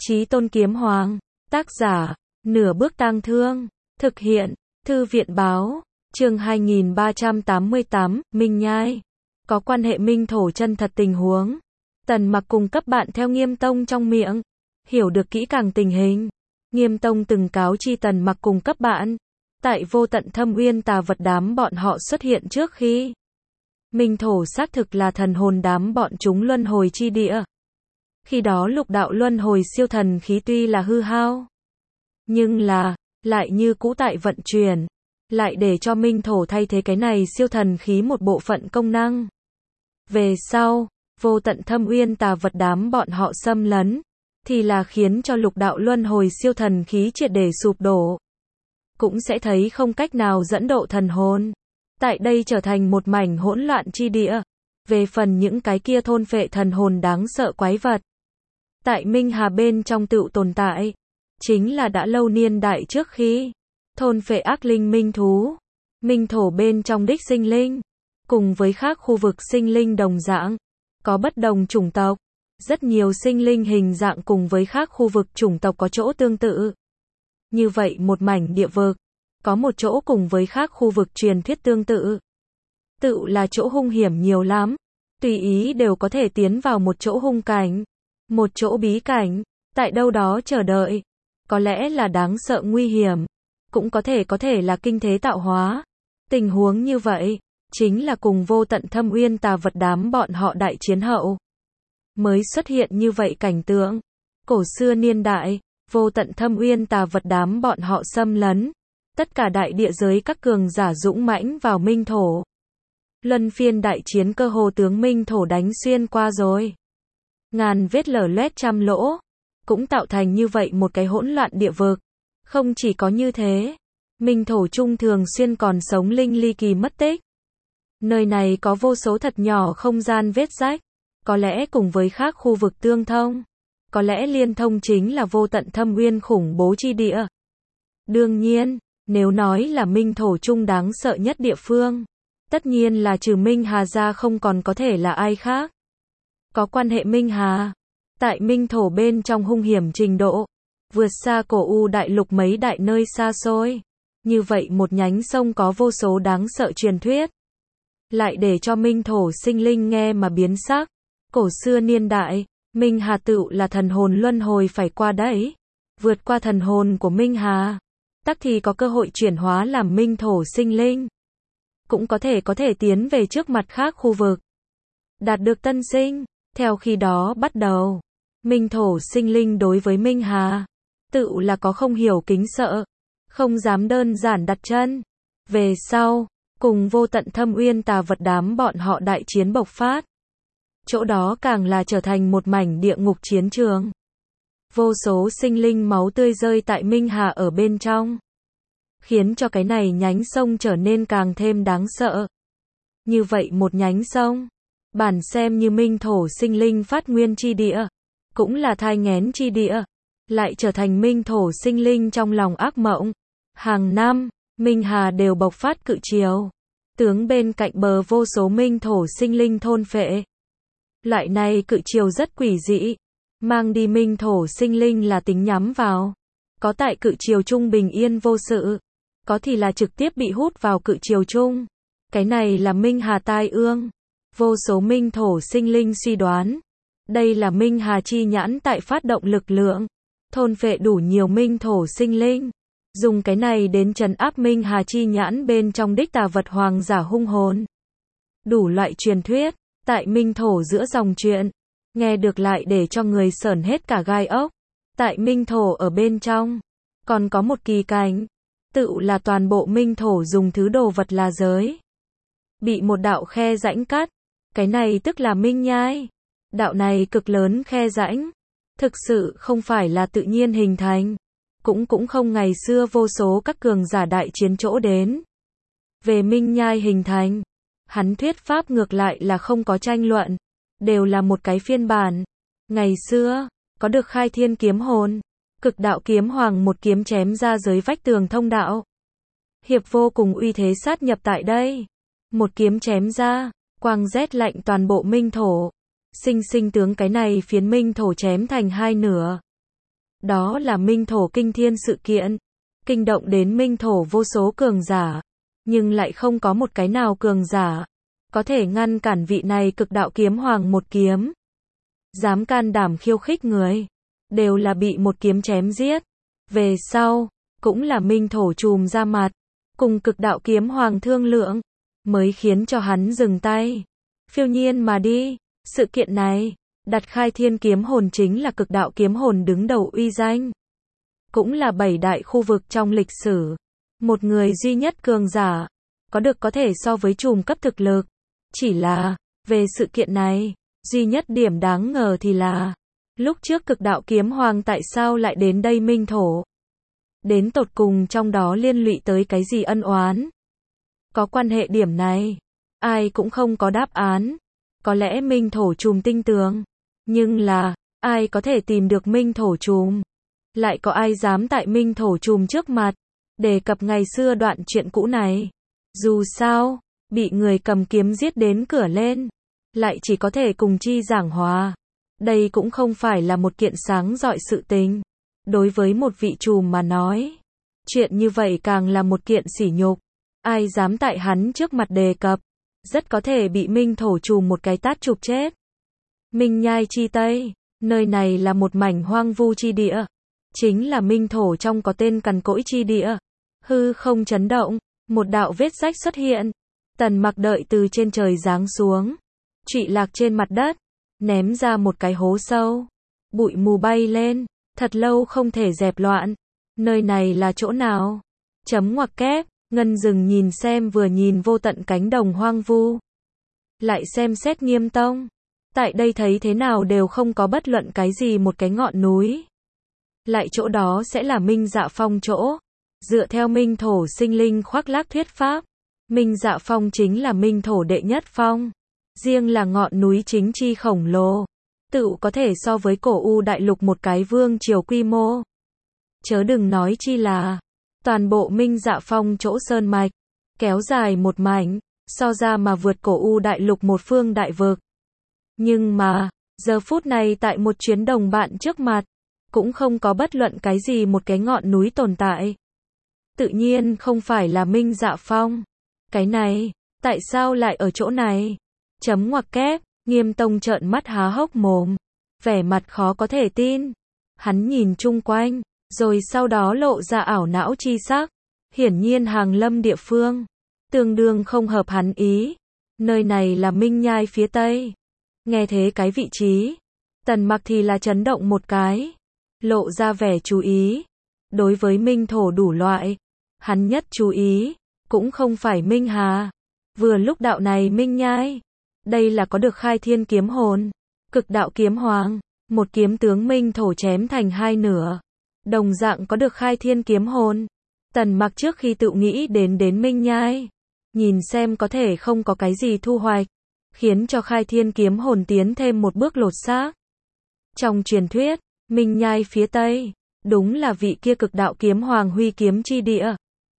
Chí Tôn Kiếm Hoàng. Tác giả, Nửa Bước Tang Thương. Thực hiện, Thư viện Báo. Chương 2388, Minh Nhai. Có quan hệ minh thổ chân thật tình huống. Tần Mặc cùng cấp bạn theo Nghiêm Tông trong miệng. Hiểu được kỹ càng tình hình. Nghiêm Tông từng cáo chi Tần Mặc cùng cấp bạn. Tại Vô Tận Thâm Uyên tà vật đám bọn họ xuất hiện trước khi. Minh thổ xác thực là thần hồn đám bọn chúng luân hồi chi địa. Khi đó lục đạo luân hồi siêu thần khí tuy là hư hao. Nhưng là, lại như cũ tại vận chuyển. Lại để cho minh thổ thay thế cái này siêu thần khí một bộ phận công năng. Về sau, Vô Tận Thâm Uyên tà vật đám bọn họ xâm lấn. Thì là khiến cho lục đạo luân hồi siêu thần khí triệt để sụp đổ. Cũng sẽ thấy không cách nào dẫn độ thần hồn. Tại đây trở thành một mảnh hỗn loạn chi địa. Về phần những cái kia thôn phệ thần hồn đáng sợ quái vật. Tại Minh Hà bên trong tựu tồn tại. Chính là đã lâu niên đại trước khi. Thôn phệ ác linh minh thú. Minh thổ bên trong đích sinh linh. Cùng với khác khu vực sinh linh đồng dạng. Có bất đồng chủng tộc. Rất nhiều sinh linh hình dạng cùng với khác khu vực chủng tộc có chỗ tương tự. Như vậy một mảnh địa vực. Có một chỗ cùng với khác khu vực truyền thuyết tương tự. Tự là chỗ hung hiểm nhiều lắm. Tùy ý đều có thể tiến vào một chỗ hung cảnh. Một chỗ bí cảnh. Tại đâu đó chờ đợi. Có lẽ là đáng sợ nguy hiểm. Cũng có thể là kinh thế tạo hóa. Tình huống như vậy. Chính là cùng Vô Tận Thâm Uyên tà vật đám bọn họ đại chiến hậu. Mới xuất hiện như vậy cảnh tượng. Cổ xưa niên đại. Vô Tận Thâm Uyên tà vật đám bọn họ xâm lấn. Tất cả đại địa giới các cường giả dũng mãnh vào minh thổ. Luân phiên đại chiến cơ hồ tướng minh thổ đánh xuyên qua rồi. Ngàn vết lở loét trăm lỗ. Cũng tạo thành như vậy một cái hỗn loạn địa vực. Không chỉ có như thế. Minh thổ trung thường xuyên còn sống linh ly kỳ mất tích. Nơi này có vô số thật nhỏ không gian vết rách. Có lẽ cùng với khác khu vực tương thông. Có lẽ liên thông chính là Vô Tận Thâm Uyên khủng bố chi địa. Đương nhiên, nếu nói là minh thổ trung đáng sợ nhất địa phương. Tất nhiên là trừ Minh Hà ra không còn có thể là ai khác. Có quan hệ Minh Hà. Tại minh thổ bên trong hung hiểm trình độ. Vượt xa cổ u đại lục mấy đại nơi xa xôi. Như vậy một nhánh sông có vô số đáng sợ truyền thuyết. Lại để cho minh thổ sinh linh nghe mà biến sắc. Cổ xưa niên đại. Minh Hà tựu là thần hồn luân hồi phải qua đấy. Vượt qua thần hồn của Minh Hà. Tắc thì có cơ hội chuyển hóa làm minh thổ sinh linh. Cũng có thể tiến về trước mặt khác khu vực. Đạt được tân sinh. Theo khi đó bắt đầu. Minh thổ sinh linh đối với Minh Hà. Tự là có không hiểu kính sợ. Không dám đơn giản đặt chân. Về sau. Cùng Vô Tận Thâm Uyên tà vật đám bọn họ đại chiến bộc phát. Chỗ đó càng là trở thành một mảnh địa ngục chiến trường. Vô số sinh linh máu tươi rơi tại Minh Hà ở bên trong. Khiến cho cái này nhánh sông trở nên càng thêm đáng sợ. Như vậy một nhánh sông. Bản xem như minh thổ sinh linh phát nguyên chi địa. Cũng là thai nghén chi địa. Lại trở thành minh thổ sinh linh trong lòng ác mộng. Hàng năm, Minh Hà đều bộc phát cự triều. Tướng bên cạnh bờ vô số minh thổ sinh linh thôn phệ. Loại này cự triều rất quỷ dị. Mang đi minh thổ sinh linh là tính nhắm vào. Có tại cự triều trung bình yên vô sự. Có thì là trực tiếp bị hút vào cự triều trung. Cái này là Minh Hà tai ương. Vô số minh thổ sinh linh suy đoán. Đây là Minh Hà chi nhãn tại phát động lực lượng. Thôn phệ đủ nhiều minh thổ sinh linh. Dùng cái này đến trấn áp Minh Hà chi nhãn bên trong đích tà vật hoàng giả hung hồn. Đủ loại truyền thuyết. Tại minh thổ giữa dòng chuyện. Nghe được lại để cho người sởn hết cả gai ốc. Tại minh thổ ở bên trong. Còn có một kỳ cảnh. Tự là toàn bộ minh thổ dùng thứ đồ vật là giới. Bị một đạo khe rãnh cắt. Cái này tức là Minh Nhai. Đạo này cực lớn khe rãnh. Thực sự không phải là tự nhiên hình thành. Cũng không ngày xưa vô số các cường giả đại chiến chỗ đến. Về Minh Nhai hình thành. Hắn thuyết pháp ngược lại là không có tranh luận. Đều là một cái phiên bản. Ngày xưa, có được khai thiên kiếm hồn. Cực đạo kiếm hoàng một kiếm chém ra dưới vách tường thông đạo. Hiệp vô cùng uy thế sát nhập tại đây. Một kiếm chém ra, quang rét lạnh toàn bộ minh thổ. Sinh tướng cái này phiến minh thổ chém thành hai nửa. Đó là minh thổ kinh thiên sự kiện, kinh động đến minh thổ vô số cường giả, nhưng lại không có một cái nào cường giả có thể ngăn cản vị này cực đạo kiếm hoàng một kiếm. Dám can đảm khiêu khích người, đều là bị một kiếm chém giết. Về sau, cũng là minh thổ trùm ra mặt, cùng cực đạo kiếm hoàng thương lượng, mới khiến cho hắn dừng tay, phiêu nhiên mà đi. Sự kiện này, đặt khai thiên kiếm hồn chính là cực đạo kiếm hồn đứng đầu uy danh. Cũng là 7 đại khu vực trong lịch sử. Một người duy nhất cường giả, có thể so với trùm cấp thực lực. Chỉ là, về sự kiện này, duy nhất điểm đáng ngờ thì là, lúc trước cực đạo kiếm hoàng tại sao lại đến đây minh thổ? Đến tột cùng trong đó liên lụy tới cái gì ân oán? Có quan hệ điểm này, ai cũng không có đáp án. Có lẽ minh thổ trùm tinh tường, nhưng là, ai có thể tìm được minh thổ trùm? Lại có ai dám tại minh thổ trùm trước mặt, đề cập ngày xưa đoạn chuyện cũ này? Dù sao, bị người cầm kiếm giết đến cửa lên, lại chỉ có thể cùng chi giảng hòa. Đây cũng không phải là một kiện sáng rọi sự tình. Đối với một vị trùm mà nói, chuyện như vậy càng là một kiện sỉ nhục. Ai dám tại hắn trước mặt đề cập, rất có thể bị minh thổ trùm một cái tát chụp chết. Minh Nhai chi Tây, nơi này là một mảnh hoang vu chi địa, chính là minh thổ trong có tên cằn cỗi chi địa. Hư không chấn động, một đạo vết rách xuất hiện. Tần Mặc đợi từ trên trời giáng xuống, trụy lạc trên mặt đất, ném ra một cái hố sâu. Bụi mù bay lên, thật lâu không thể dẹp loạn. Nơi này là chỗ nào? Chấm ngoặc kép, Ngân Dừng nhìn xem vừa nhìn vô tận cánh đồng hoang vu. Lại xem xét Nghiêm Tông. Tại đây thấy thế nào đều không có bất luận cái gì một cái ngọn núi. Lại chỗ đó sẽ là Minh Dạ Phong chỗ. Dựa theo minh thổ sinh linh khoác lác thuyết pháp, Minh Dạ Phong chính là minh thổ đệ nhất phong. Riêng là ngọn núi chính chi khổng lồ, tự có thể so với cổ U đại lục một cái vương triều quy mô. Chớ đừng nói chi là toàn bộ Minh Dạ Phong chỗ sơn mạch, kéo dài một mảnh, so ra mà vượt cổ U đại lục một phương đại vực. Nhưng mà, giờ phút này tại một chuyến đồng bạn trước mặt, cũng không có bất luận cái gì một cái ngọn núi tồn tại. Tự nhiên không phải là Minh Dạ Phong. Cái này, tại sao lại ở chỗ này? Chấm ngoặc kép, Nghiêm Tông trợn mắt há hốc mồm, vẻ mặt khó có thể tin. Hắn nhìn chung quanh, rồi sau đó lộ ra ảo não chi sắc. Hiển nhiên hàng lâm địa phương, tương đương không hợp hắn ý. Nơi này là Minh Nhai phía Tây. Nghe thế cái vị trí, Tần Mặc thì là chấn động một cái, lộ ra vẻ chú ý. Đối với minh thổ đủ loại, hắn nhất chú ý, cũng không phải Minh Hà. Vừa lúc đạo này Minh Nhai, đây là có được khai thiên kiếm hồn, cực đạo kiếm hoàng, một kiếm tướng minh thổ chém thành hai nửa. Đồng dạng có được khai thiên kiếm hồn. Tần Mặc trước khi tự nghĩ đến Minh Nhai, nhìn xem có thể không có cái gì thu hoạch, khiến cho khai thiên kiếm hồn tiến thêm một bước lột xác. Trong truyền thuyết, Minh Nhai phía Tây, đúng là vị kia cực đạo kiếm hoàng huy kiếm chi địa.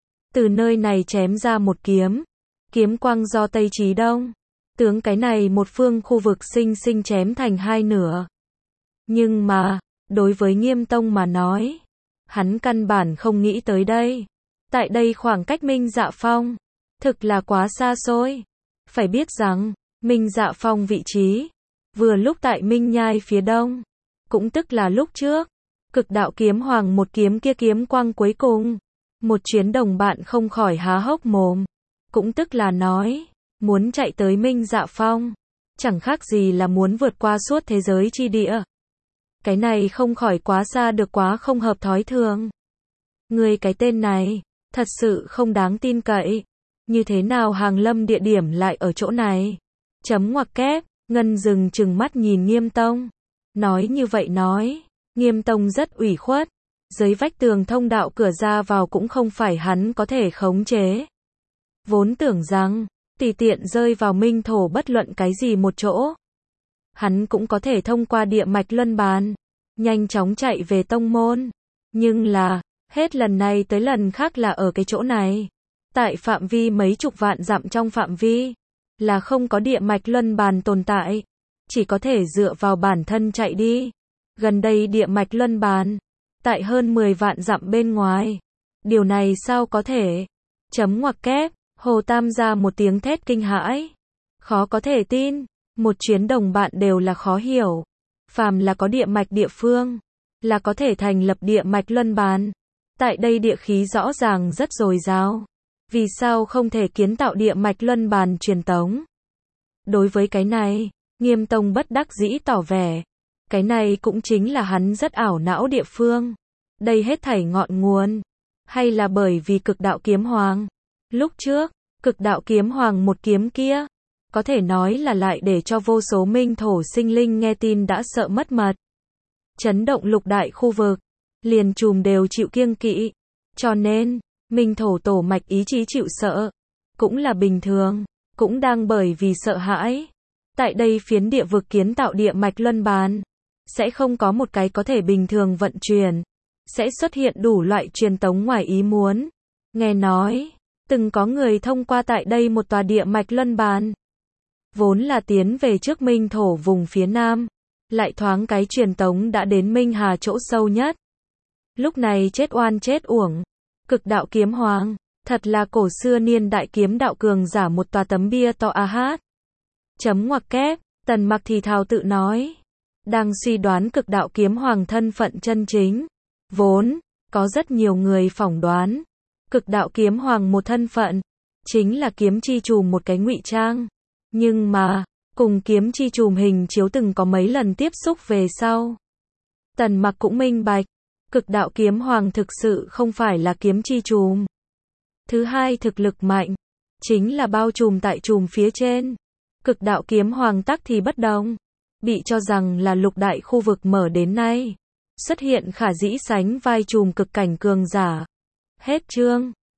Từ nơi này chém ra một kiếm, kiếm quang do Tây chí Đông, tướng cái này một phương khu vực sinh sinh chém thành hai nửa. Nhưng mà, đối với Nghiêm Tông mà nói, hắn căn bản không nghĩ tới đây. Tại đây khoảng cách Minh Dạ Phong, thực là quá xa xôi. Phải biết rằng, Minh Dạ Phong vị trí, vừa lúc tại Minh Nhai phía Đông, cũng tức là lúc trước, cực đạo kiếm hoàng một kiếm kia kiếm quang cuối cùng. Một chuyến đồng bạn không khỏi há hốc mồm. Cũng tức là nói, muốn chạy tới Minh Dạ Phong, chẳng khác gì là muốn vượt qua suốt thế giới chi địa. Cái này không khỏi quá xa được, quá không hợp thói thường. Người cái tên này, thật sự không đáng tin cậy. Như thế nào hàng lâm địa điểm lại ở chỗ này? Chấm ngoặc kép, Ngân Dừng trừng mắt nhìn Nghiêm Tông. Nói như vậy nói, Nghiêm Tông rất ủy khuất. Dưới vách tường thông đạo cửa ra vào cũng không phải hắn có thể khống chế. Vốn tưởng rằng, tùy tiện rơi vào minh thổ bất luận cái gì một chỗ, hắn cũng có thể thông qua địa mạch luân bàn, nhanh chóng chạy về tông môn. Nhưng là, hết lần này tới lần khác là ở cái chỗ này. Tại phạm vi mấy chục vạn dặm trong phạm vi, là không có địa mạch luân bàn tồn tại. Chỉ có thể dựa vào bản thân chạy đi. Gần đây địa mạch luân bàn, tại hơn 10 vạn dặm bên ngoài. Điều này sao có thể? Chấm ngoặc kép, Hồ Tam ra một tiếng thét kinh hãi. Khó có thể tin, một chuyến đồng bạn đều là khó hiểu. Phàm là có địa mạch địa phương, là có thể thành lập địa mạch luân bàn. Tại đây địa khí rõ ràng rất dồi dào. Vì sao không thể kiến tạo địa mạch luân bàn truyền tống? Đối với cái này, Nghiêm Tông bất đắc dĩ tỏ vẻ. Cái này cũng chính là hắn rất ảo não địa phương. Đây hết thảy ngọn nguồn. Hay là bởi vì cực đạo kiếm hoàng? Lúc trước, cực đạo kiếm hoàng một kiếm kia, có thể nói là lại để cho vô số minh thổ sinh linh nghe tin đã sợ mất mật. Chấn động lục đại khu vực, liền chùm đều chịu kiêng kỵ. Cho nên, minh thổ tổ mạch ý chí chịu sợ, cũng là bình thường, cũng đang bởi vì sợ hãi. Tại đây phiến địa vực kiến tạo địa mạch luân bàn, sẽ không có một cái có thể bình thường vận chuyển, sẽ xuất hiện đủ loại truyền tống ngoài ý muốn. Nghe nói, từng có người thông qua tại đây một tòa địa mạch luân bàn, vốn là tiến về trước minh thổ vùng phía nam, lại thoáng cái truyền tống đã đến Minh Hà chỗ sâu nhất. Lúc này chết oan chết uổng. Cực đạo kiếm hoàng, thật là cổ xưa niên đại kiếm đạo cường giả một tòa tấm bia to a hát. Chấm ngoặc kép, Tần Mặc thì thào tự nói. Đang suy đoán cực đạo kiếm hoàng thân phận chân chính. Vốn, có rất nhiều người phỏng đoán. Cực đạo kiếm hoàng một thân phận, chính là kiếm chi trùm một cái ngụy trang. Nhưng mà, cùng kiếm chi trùm hình chiếu từng có mấy lần tiếp xúc về sau. Tần Mặc cũng minh bạch. Cực đạo kiếm hoàng thực sự không phải là kiếm chi trùm. Thứ hai thực lực mạnh, chính là bao trùm tại trùm phía trên. Cực đạo kiếm hoàng tắc thì bất đồng. Bị cho rằng là lục đại khu vực mở đến nay. Xuất hiện khả dĩ sánh vai trùm cực cảnh cường giả. Hết chương.